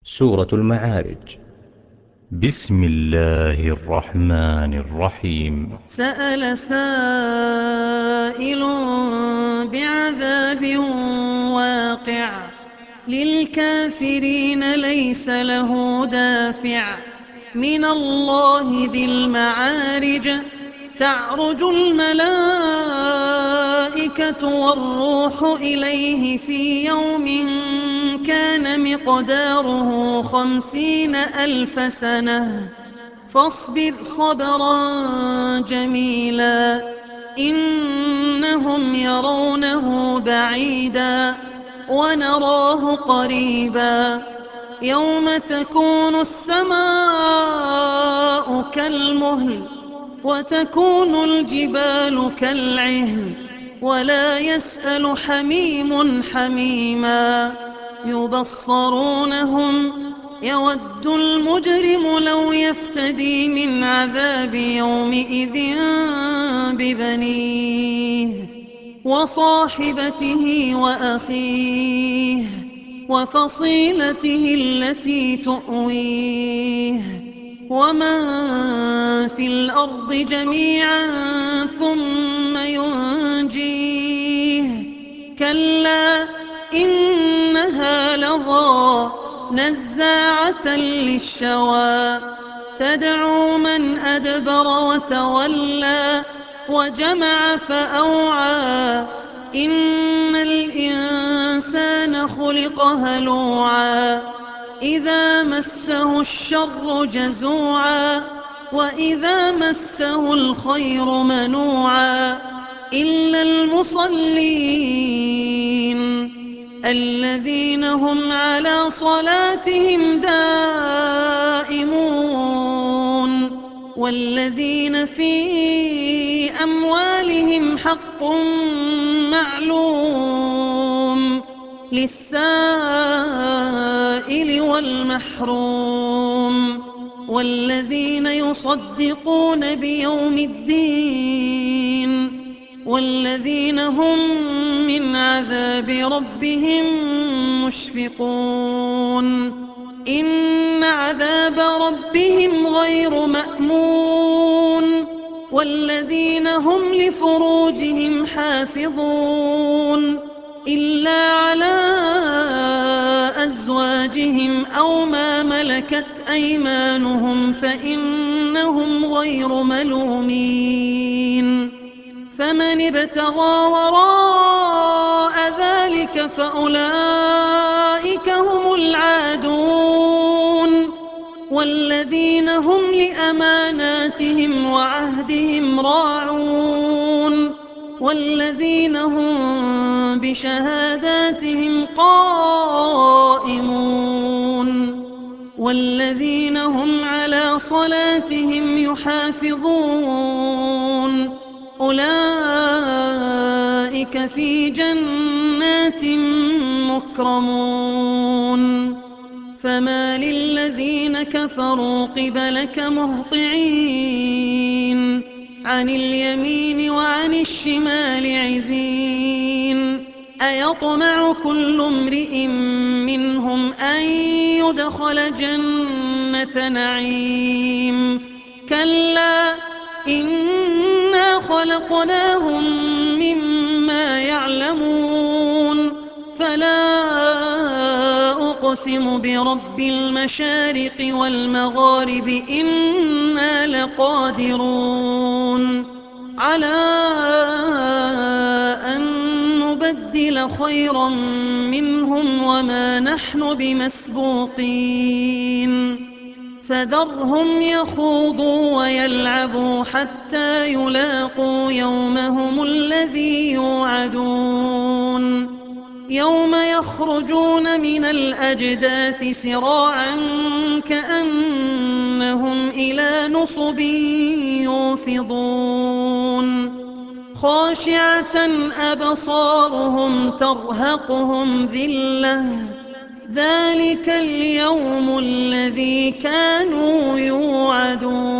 سورة المعارج. بسم الله الرحمن الرحيم. سأل سائل بعذاب واقع للكافرين ليس له دافع من الله ذي المعارج. تعرج الملائكة والروح إليه في يوم كان مقداره 50,000 سنة فاصبر صبرا جميلا إنهم يرونه بعيدا ونراه قريبا يوم تكون السماء كالمهل وتكون الجبال كالعهن ولا يسأل حميم حميما يبصرونهم يود المجرم لو يفتدي من عذاب يومئذ ببنيه وصاحبته وأخيه وفصيلته التي تؤويه ومن في الأرض جميعا ثم ينجيه كلا إنها لظى نزاعة للشوى تدعو من أدبر وتولى وجمع فأوعى إن الإنسان خلق هلوعا إذا مسه الشر جزوعا وإذا مسه الخير منوعا إلا المصلين الذين هم على صلاتهم دائمون والذين في أموالهم حق معلوم للسائل والمحروم والذين يصدقون بيوم الدين والذين هم من عذاب ربهم مشفقون إن عذاب ربهم غير مأمون والذين هم لفروجهم حافظون إلا على أزواجهم أو ما ملكت أيمانهم فإنهم غير ملومين فمن ابتغى وراء ذلك فأولئك هم العادون والذين هم لأماناتهم وعهدهم راعون والذين هم بشهاداتهم قائمون والذين هم على صلاتهم يحافظون أولئك في جنات مكرمون فما للذين كفروا قبلك مهطعين عن اليمين وعن الشمال عزين أيطمع كل امرئ منهم أن يدخل جنة نعيم كلا إنا خلقناهم مما يعلمون فلا أقسم برب المشارق والمغارب إنا لقادرون على أن نبدل خيرا منهم وما نحن بمسبوقين فذرهم يخوضوا ويلعبوا حتى يلاقوا يومهم الذي يوعدون يوم يخرجون من الأجداث سراعا كأنهم إلى نصب يوفضون خاشعة أبصارهم ترهقهم ذلة ذلك اليوم الذي كانوا يوعدون